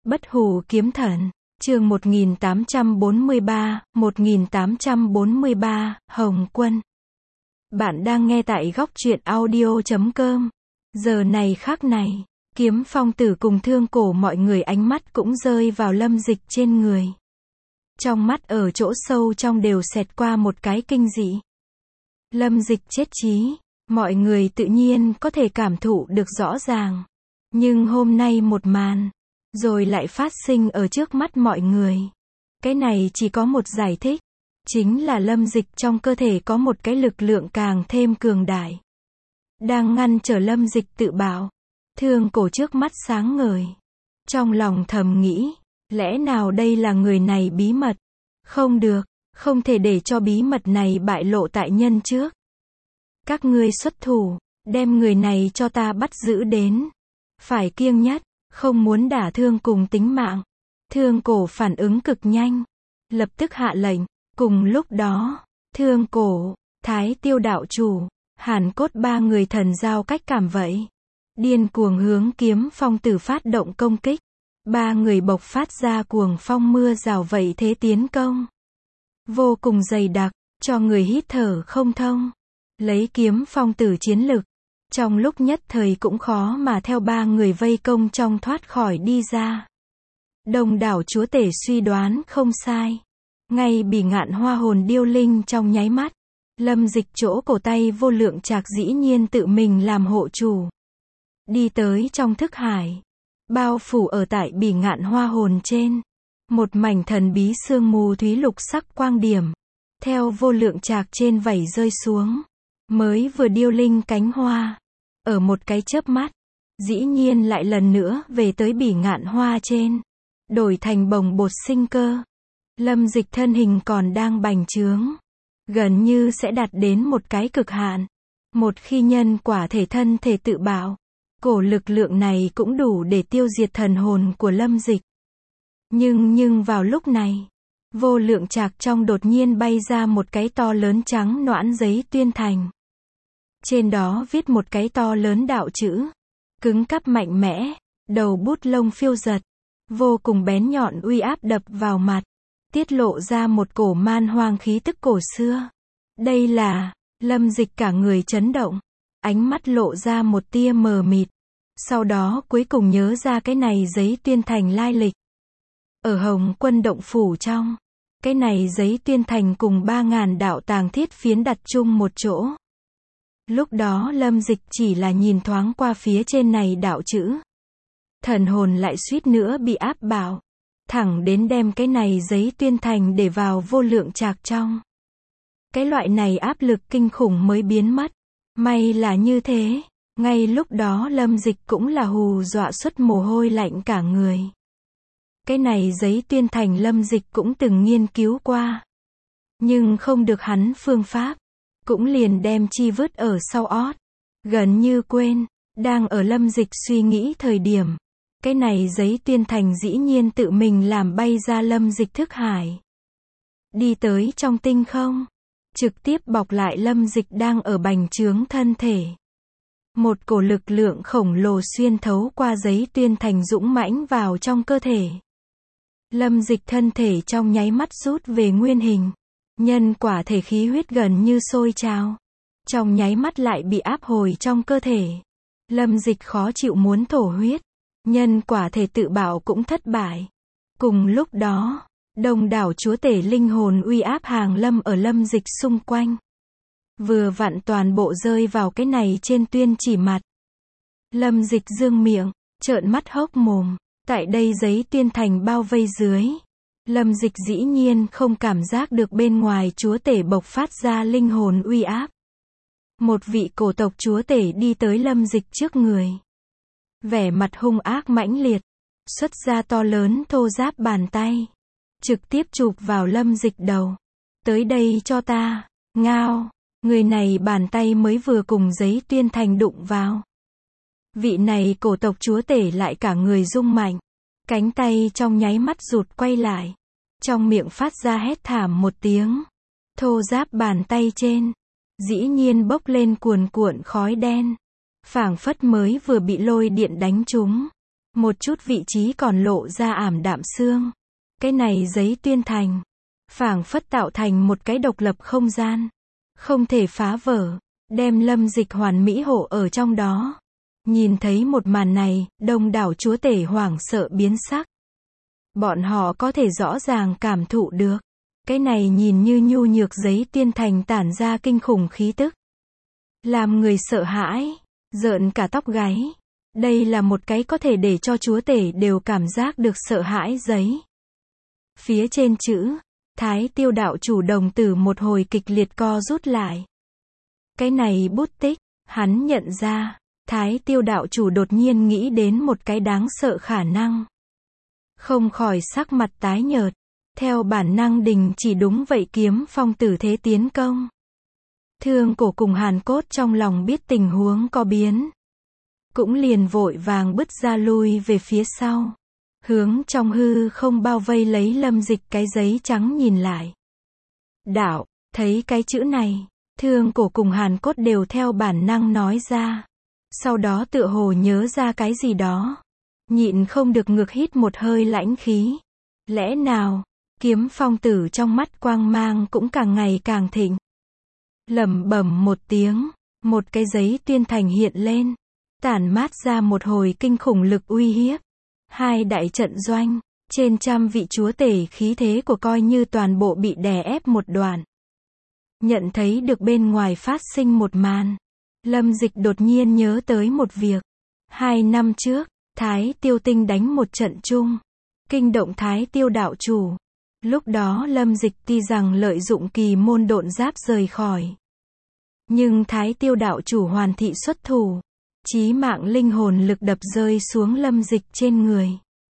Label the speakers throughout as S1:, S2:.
S1: Bất hủ kiếm thần, chương 1843, Hồng Quân. Bạn đang nghe tại góc truyện audio.com. Giờ này khắc này, Kiếm Phong Tử cùng Thương Cổ mọi người ánh mắt cũng rơi vào Lâm Dịch trên người. Trong mắt ở chỗ sâu trong đều xẹt qua một cái kinh dị. Lâm Dịch chết chí, mọi người tự nhiên có thể cảm thụ được rõ ràng. Nhưng hôm nay một màn, rồi lại phát sinh ở trước mắt mọi người. Cái này chỉ có một giải thích, chính là Lâm Dịch trong cơ thể có một cái lực lượng càng thêm cường đại, đang ngăn trở Lâm Dịch tự bạo. Thương Cổ trước mắt sáng ngời, trong lòng thầm nghĩ, lẽ nào đây là người này bí mật? Không được, không thể để cho bí mật này bại lộ tại nhân trước. Các ngươi xuất thủ, đem người này cho ta bắt giữ đến. Phải kiêng nhất, không muốn đả thương cùng tính mạng. Thương Cổ phản ứng cực nhanh, lập tức hạ lệnh. Cùng lúc đó, Thương Cổ, Thái Tiêu đạo chủ, Hàn Cốt ba người thần giao cách cảm vậy, điên cuồng hướng Kiếm Phong Tử phát động công kích. Ba người bộc phát ra cuồng phong mưa rào vậy thế tiến công, vô cùng dày đặc, cho người hít thở không thông. Lấy Kiếm Phong Tử chiến lực, trong lúc nhất thời cũng khó mà theo ba người vây công trong thoát khỏi đi ra. Đông đảo chúa tể suy đoán không sai. Ngay Bỉ Ngạn Hoa hồn điêu linh trong nháy mắt, Lâm Dịch chỗ cổ tay vô lượng trạc dĩ nhiên tự mình làm hộ chủ, đi tới trong thức hải, bao phủ ở tại Bỉ Ngạn Hoa hồn trên. Một mảnh thần bí sương mù thúy lục sắc quang điểm, theo vô lượng trạc trên vảy rơi xuống. Mới vừa điêu linh cánh hoa, ở một cái chớp mắt, dĩ nhiên lại lần nữa về tới Bỉ Ngạn Hoa trên, đổi thành bồng bột sinh cơ. Lâm Dịch thân hình còn đang bành trướng, gần như sẽ đạt đến một cái cực hạn. Một khi nhân quả thể thân thể tự bạo, cổ lực lượng này cũng đủ để tiêu diệt thần hồn của Lâm Dịch. Nhưng vào lúc này, vô lượng trạc trong đột nhiên bay ra một cái to lớn trắng noãn giấy tuyên thành. Trên đó viết một cái to lớn đạo chữ, cứng cáp mạnh mẽ, đầu bút lông phiêu giật, vô cùng bén nhọn uy áp đập vào mặt, tiết lộ ra một cổ man hoang khí tức cổ xưa. Đây là, Lâm Dịch cả người chấn động, ánh mắt lộ ra một tia mờ mịt, sau đó cuối cùng nhớ ra cái này giấy tuyên thành lai lịch. Ở Hồng Quân động phủ trong, cái này giấy tuyên thành cùng 3.000 đạo tàng thiết phiến đặt chung một chỗ. Lúc đó Lâm Dịch chỉ là nhìn thoáng qua phía trên này đạo chữ, thần hồn lại suýt nữa bị áp bạo, thẳng đến đem cái này giấy tuyên thành để vào vô lượng trạc trong. Cái loại này áp lực kinh khủng mới biến mất. May là như thế, ngay lúc đó Lâm Dịch cũng là hù dọa xuất mồ hôi lạnh cả người. Cái này giấy tuyên thành Lâm Dịch cũng từng nghiên cứu qua, nhưng không được hắn phương pháp, cũng liền đem chi vứt ở sau ót, gần như quên. Đang ở Lâm Dịch suy nghĩ thời điểm, cái này giấy tuyên thành dĩ nhiên tự mình làm bay ra Lâm Dịch thức hải, đi tới trong tinh không, trực tiếp bọc lại Lâm Dịch đang ở bành trướng thân thể. Một cổ lực lượng khổng lồ xuyên thấu qua giấy tuyên thành dũng mãnh vào trong cơ thể. Lâm Dịch thân thể trong nháy mắt rút về nguyên hình, nhân quả thể khí huyết gần như sôi trào, trong nháy mắt lại bị áp hồi trong cơ thể. Lâm Dịch khó chịu muốn thổ huyết, nhân quả thể tự bạo cũng thất bại. Cùng lúc đó, đông đảo chúa tể linh hồn uy áp hàng lâm ở Lâm Dịch xung quanh, vừa vặn toàn bộ rơi vào cái này trên tuyên chỉ mặt. Lâm Dịch dương miệng, trợn mắt hốc mồm, tại đây giấy tuyên thành bao vây dưới, Lâm Dịch dĩ nhiên không cảm giác được bên ngoài chúa tể bộc phát ra linh hồn uy áp. Một vị cổ tộc chúa tể đi tới Lâm Dịch trước người, vẻ mặt hung ác mãnh liệt, xuất ra to lớn thô ráp bàn tay, trực tiếp chụp vào Lâm Dịch đầu. Tới đây cho ta. Ngao. Người này bàn tay mới vừa cùng giấy tuyên thành đụng vào, vị này cổ tộc chúa tể lại cả người rung mạnh, cánh tay trong nháy mắt rụt quay lại, trong miệng phát ra hét thảm một tiếng. Thô ráp bàn tay trên, dĩ nhiên bốc lên cuồn cuộn khói đen, phảng phất mới vừa bị lôi điện đánh trúng. Một chút vị trí còn lộ ra ảm đạm sương. Cái này giấy tuyên thành, phảng phất tạo thành một cái độc lập không gian, không thể phá vỡ, đem Lâm Dịch hoàn mỹ hộ ở trong đó. Nhìn thấy một màn này, đông đảo chúa tể hoảng sợ biến sắc. Bọn họ có thể rõ ràng cảm thụ được, cái này nhìn như nhu nhược giấy tuyên thành tản ra kinh khủng khí tức, làm người sợ hãi, rợn cả tóc gáy. Đây là một cái có thể để cho chúa tể đều cảm giác được sợ hãi giấy. Phía trên chữ, Thái Tiêu đạo chủ đồng tử một hồi kịch liệt co rút lại. Cái này bút tích, hắn nhận ra, Thái Tiêu đạo chủ đột nhiên nghĩ đến một cái đáng sợ khả năng. Không khỏi sắc mặt tái nhợt, theo bản năng đình chỉ đúng vậy kiếm phong tử thế tiến công. Thương Cổ cùng Hàn Cốt trong lòng biết tình huống có biến, cũng liền vội vàng bứt ra lui về phía sau, hướng trong hư không bao vây lấy Lâm Dịch cái giấy trắng nhìn lại. Đạo, thấy cái chữ này, Thương Cổ cùng Hàn Cốt đều theo bản năng nói ra. Sau đó tựa hồ nhớ ra cái gì đó, nhịn không được ngược hít một hơi lãnh khí. Lẽ nào, kiếm phong tử trong mắt quang mang cũng càng ngày càng thịnh. Lẩm bẩm một tiếng, một cái giấy tuyên thành hiện lên, tản mát ra một hồi kinh khủng lực uy hiếp. Hai đại trận doanh, trên trăm vị chúa tể khí thế của coi như toàn bộ bị đè ép một đoạn. Nhận thấy được bên ngoài phát sinh một màn, Lâm Dịch đột nhiên nhớ tới một việc. 2 năm trước, Thái Tiêu Tinh đánh một trận chung, kinh động Thái Tiêu đạo chủ. Lúc đó Lâm Dịch tuy rằng lợi dụng kỳ môn độn giáp rời khỏi, nhưng Thái Tiêu đạo chủ hoàn thị xuất thủ, chí mạng linh hồn lực đập rơi xuống Lâm Dịch trên người.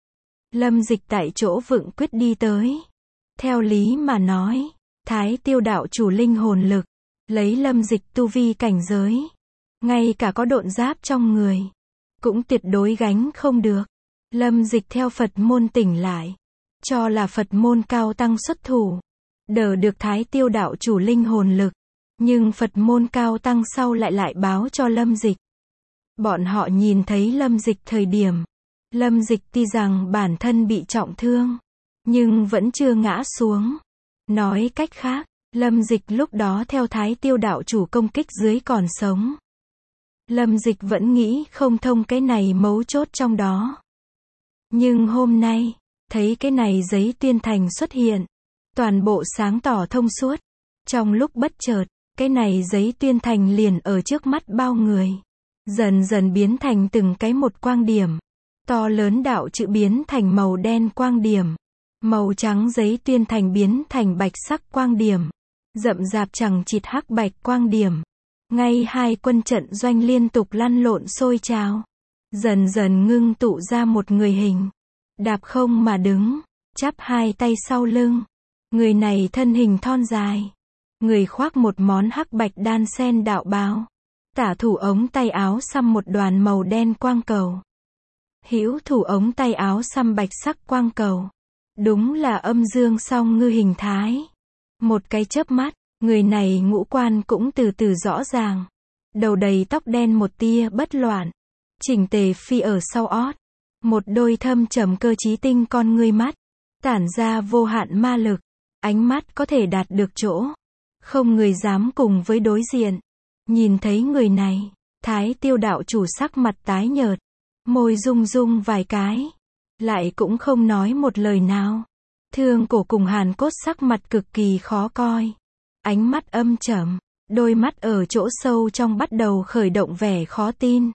S1: Lâm Dịch tại chỗ vựng quyết đi tới. Theo lý mà nói, Thái Tiêu đạo chủ linh hồn lực, lấy Lâm Dịch tu vi cảnh giới, ngay cả có độn giáp trong người, cũng tuyệt đối gánh không được. Lâm Dịch theo Phật môn tỉnh lại, cho là Phật môn cao tăng xuất thủ, đỡ được Thái Tiêu đạo chủ linh hồn lực, nhưng Phật môn cao tăng sau lại báo cho Lâm Dịch. Bọn họ nhìn thấy Lâm Dịch thời điểm, Lâm Dịch tuy rằng bản thân bị trọng thương, nhưng vẫn chưa ngã xuống. Nói cách khác, Lâm Dịch lúc đó theo Thái Tiêu đạo chủ công kích dưới còn sống. Lâm Dịch vẫn nghĩ không thông cái này mấu chốt trong đó. Nhưng hôm nay, thấy cái này giấy tuyên thành xuất hiện, toàn bộ sáng tỏ thông suốt. Trong lúc bất chợt, cái này giấy tuyên thành liền ở trước mắt bao người, dần dần biến thành từng cái một quang điểm. To lớn đạo chữ biến thành màu đen quang điểm, màu trắng giấy tuyên thành biến thành bạch sắc quang điểm, rậm rạp chằng chịt hắc bạch quang điểm. Ngay hai quân trận doanh liên tục lăn lộn sôi trào, dần dần ngưng tụ ra một người hình, đạp không mà đứng, chắp hai tay sau lưng. Người này thân hình thon dài, người khoác một món hắc bạch đan sen đạo bào, tả thủ ống tay áo xăm một đoàn màu đen quang cầu, hữu thủ ống tay áo xăm bạch sắc quang cầu. Đúng là âm dương song ngư hình thái. Một cái chớp mắt, người này ngũ quan cũng từ từ rõ ràng. Đầu đầy tóc đen một tia bất loạn, chỉnh tề phi ở sau ót. Một đôi thâm trầm cơ trí tinh con ngươi mắt, tản ra vô hạn ma lực. Ánh mắt có thể đạt được chỗ, không người dám cùng với đối diện. Nhìn thấy người này, Thái Tiêu đạo chủ sắc mặt tái nhợt, môi rung rung vài cái, lại cũng không nói một lời nào. Thương Cổ cùng Hàn Cốt sắc mặt cực kỳ khó coi, ánh mắt âm trầm, đôi mắt ở chỗ sâu trong bắt đầu khởi động vẻ khó tin.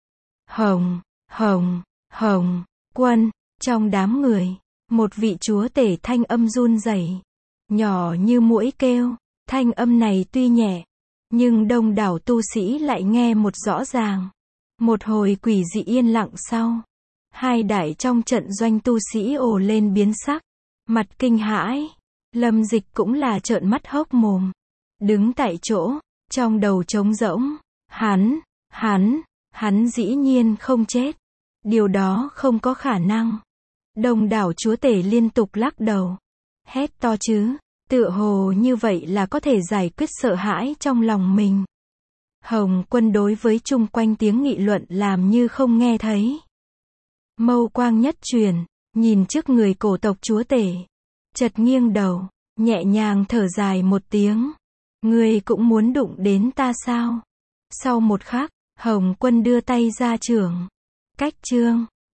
S1: Hồng, Hồng, Hồng, quân, trong đám người, một vị chúa tể thanh âm run rẩy, nhỏ như muỗi kêu. Thanh âm này tuy nhẹ, nhưng đông đảo tu sĩ lại nghe một rõ ràng. Một hồi quỷ dị yên lặng sau, hai đại trong trận doanh tu sĩ ồ lên biến sắc, mặt kinh hãi. Lâm Dịch cũng là trợn mắt hốc mồm, đứng tại chỗ, trong đầu trống rỗng. Hắn dĩ nhiên không chết. Điều đó không có khả năng. Đông đảo chúa tể liên tục lắc đầu, hét to chứ, tựa hồ như vậy là có thể giải quyết sợ hãi trong lòng mình. Hồng quân đối với chung quanh tiếng nghị luận làm như không nghe thấy. Mâu quang nhất truyền, nhìn trước người cổ tộc chúa tể. Chợt nghiêng đầu, nhẹ nhàng thở dài một tiếng. Ngươi cũng muốn đụng đến ta sao? Sau một khắc, Hồng Quân đưa tay ra chưởng. Cách chương